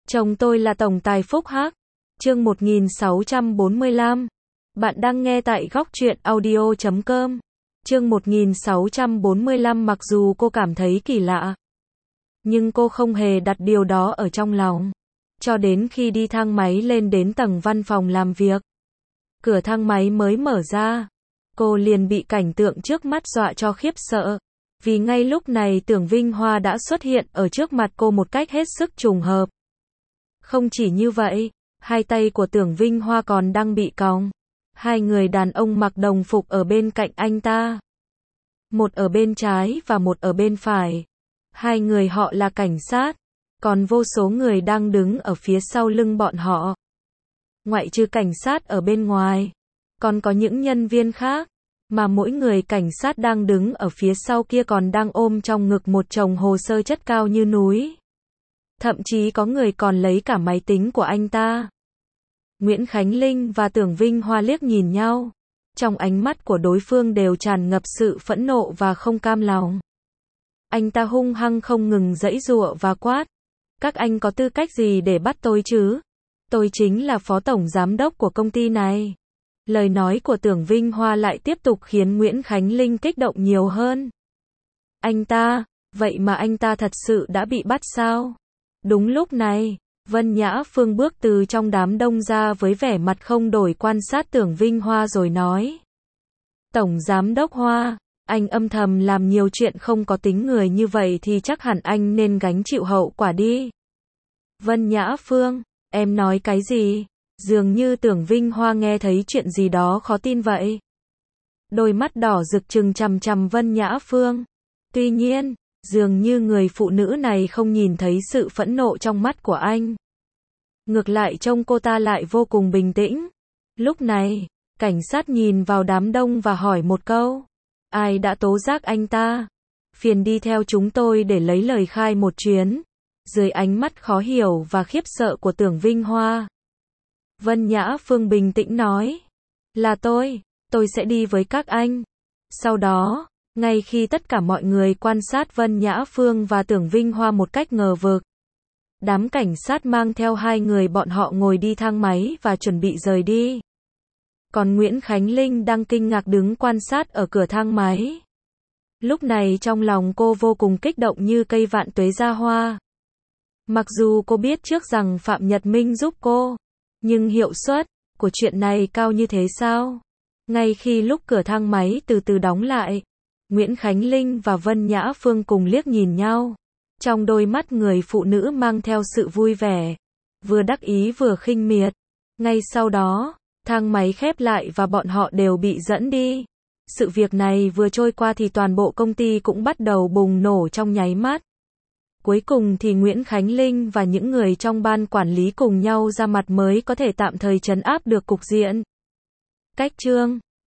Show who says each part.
Speaker 1: Chồng tôi là tổng tài Phúc Hắc. Chương 1645. Bạn đang nghe tại góc truyện audio.com. Chương 1645. Mặc dù cô cảm thấy kỳ lạ, nhưng cô không hề đặt điều đó ở trong lòng. Cho đến khi đi thang máy lên đến tầng văn phòng làm việc. Cửa thang máy mới mở ra, cô liền bị cảnh tượng trước mắt dọa cho khiếp sợ. Vì ngay lúc này Tưởng Vinh Hoa đã xuất hiện ở trước mặt cô một cách hết sức trùng hợp. Không chỉ như vậy, hai tay của Tưởng Vinh Hoa còn đang bị còng. Hai người đàn ông mặc đồng phục ở bên cạnh anh ta. Một ở bên trái và một ở bên phải. Hai người họ là cảnh sát, còn vô số người đang đứng ở phía sau lưng bọn họ. Ngoại trừ cảnh sát ở bên ngoài, còn có những nhân viên khác, mà mỗi người cảnh sát đang đứng ở phía sau kia còn đang ôm trong ngực một chồng hồ sơ chất cao như núi. Thậm chí có người còn lấy cả máy tính của anh ta. Nguyễn Khánh Linh và Tưởng Vinh Hoa liếc nhìn nhau. Trong ánh mắt của đối phương đều tràn ngập sự phẫn nộ và không cam lòng. Anh ta hung hăng không ngừng giãy giụa và quát. Các anh có tư cách gì để bắt tôi chứ? Tôi chính là phó tổng giám đốc của công ty này. Lời nói của Tưởng Vinh Hoa lại tiếp tục khiến Nguyễn Khánh Linh kích động nhiều hơn. Anh ta, vậy mà anh ta thật sự đã bị bắt sao? Đúng lúc này, Vân Nhã Phương bước từ trong đám đông ra với vẻ mặt không đổi quan sát Tưởng Vinh Hoa rồi nói. Tổng giám đốc Hoa, anh âm thầm làm nhiều chuyện không có tính người như vậy thì chắc hẳn anh nên gánh chịu hậu quả đi. Vân Nhã Phương, em nói cái gì? Dường như Tưởng Vinh Hoa nghe thấy chuyện gì đó khó tin vậy. Đôi mắt đỏ rực trừng chằm chằm Vân Nhã Phương. Tuy nhiên, dường như người phụ nữ này không nhìn thấy sự phẫn nộ trong mắt của anh. Ngược lại trông cô ta lại vô cùng bình tĩnh. Lúc này, cảnh sát nhìn vào đám đông và hỏi một câu. Ai đã tố giác anh ta? Phiền đi theo chúng tôi để lấy lời khai một chuyến. Dưới ánh mắt khó hiểu và khiếp sợ của Tưởng Vinh Hoa, Vân Nhã Phương bình tĩnh nói. Là tôi sẽ đi với các anh. Sau đó, ngay khi tất cả mọi người quan sát Vân Nhã Phương và Tưởng Vinh Hoa một cách ngờ vực, đám cảnh sát mang theo hai người bọn họ ngồi đi thang máy và chuẩn bị rời đi. Còn Nguyễn Khánh Linh đang kinh ngạc đứng quan sát ở cửa thang máy. Lúc này trong lòng cô vô cùng kích động như cây vạn tuế ra hoa. Mặc dù cô biết trước rằng Phạm Nhật Minh giúp cô, nhưng hiệu suất của chuyện này cao như thế sao? Ngay khi lúc cửa thang máy từ từ đóng lại, Nguyễn Khánh Linh và Vân Nhã Phương cùng liếc nhìn nhau. Trong đôi mắt người phụ nữ mang theo sự vui vẻ, vừa đắc ý vừa khinh miệt. Ngay sau đó, thang máy khép lại và bọn họ đều bị dẫn đi. Sự việc này vừa trôi qua thì toàn bộ công ty cũng bắt đầu bùng nổ trong nháy mắt. Cuối cùng thì Nguyễn Khánh Linh và những người trong ban quản lý cùng nhau ra mặt mới có thể tạm thời trấn áp được cục diện. Cách chương